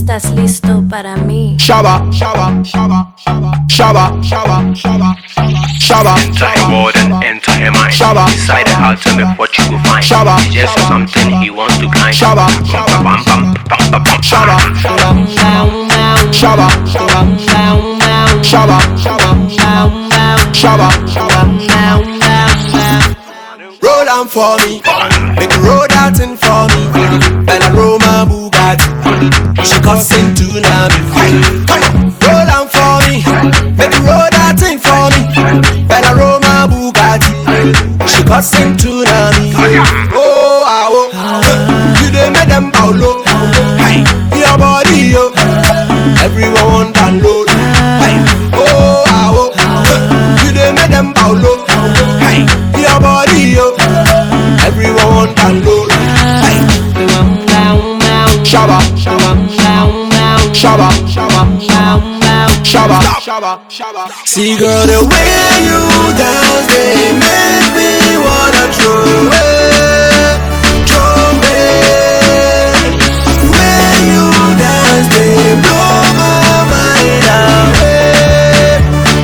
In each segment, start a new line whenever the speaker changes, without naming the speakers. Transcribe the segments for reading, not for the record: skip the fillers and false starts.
estás listo para mí.
Shabba, shabba, shabba, shabba, shabba, shabba, shabba, shabba.
Enter her world and enter her mind.
Shabba.
Decided how to make what you will find.
Shabba.
He just saw something he wants to climb.
Shabba.
Bam, bam, bam, bam, bam, bam.
Shabba, shabba, shabba, shabba, shabba, shabba. Roll on for me, make a road out in for me. Bella Roma Bugatti, she cussing tsunami. Come on, roll on for me, make a road out in for me. Bella Roma Bugatti, she cussing tsunami. Oh, oh, you dey make them bow low. Hey, your body, yo, everyone download. Hey, oh, oh, you dey make them bow low. Hey, your body, yo, everyone download. Hey, shabba, shabba, shabba, shabba, shabba, shabba. See, girl, the way you dance, they make me wanna throw away, throw away. When you dance, they blow my mind away,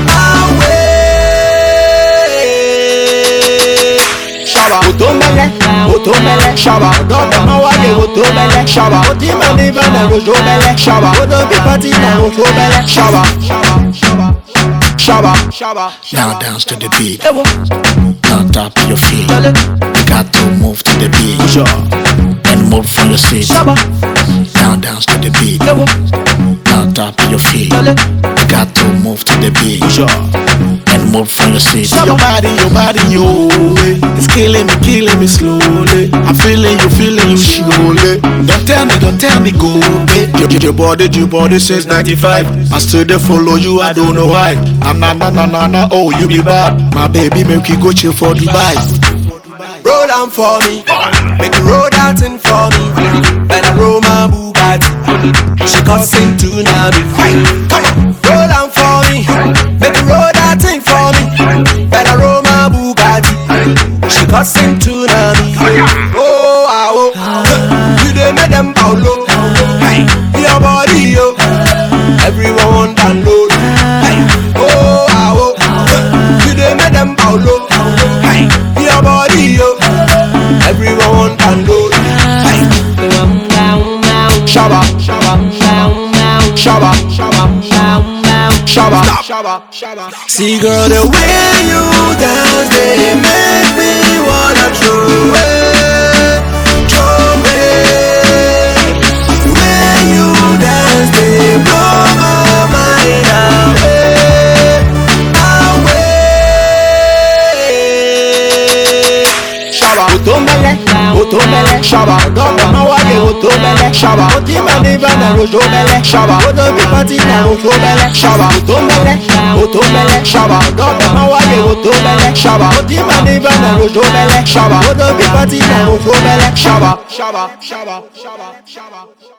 away. Shabba, otomele, otomele, shabba. Don't know why they otomele, shabba. Otima never na otomele, shabba. Odo be party na otomele, shabba, shabba, shabba, shabba, shabba.
Now dance to the beat. Now tap your feet. You got to move to the beat. And move from your seat. Now dance to the beat. Now tap your feet. You got to move to the beat. And move from your seat. Your body, yo. It's killing me slowly. I'm feeling you surely. Don't tell me, go. Your body says 95. I still there follow you, I don't know why. Nah, oh, you be bad. My baby make you go chill for Dubai.
Roll on for me, make a road out in for me. Bella Roma Bugatti, she cussing tsunami. Come on, roll on for me, make a road out in for me. Bella Roma Bugatti, she cussing tsunami. Oh, oh, you dey make them bow low. Hey, your body, yo, everyone download. Hey, oh, oh, you dey make them bow low. Hey, your body, yo, everyone download. Hey, shabba, shabba, shabba, shabba, shabba, shabba. See, girl, the way you dance, they make me wanna throw away, throw away. When you dance, they blow my mind away, away. Shabba, otomele, shabba. Don't know why they otomele, shabba. Otima never na otomele, shabba. Odo be party na otomele, shabba. Otomele, shabba. Don't know why they otomele, shabba. Otima never na otomele, shabba. Odo be party na otomele, shabba.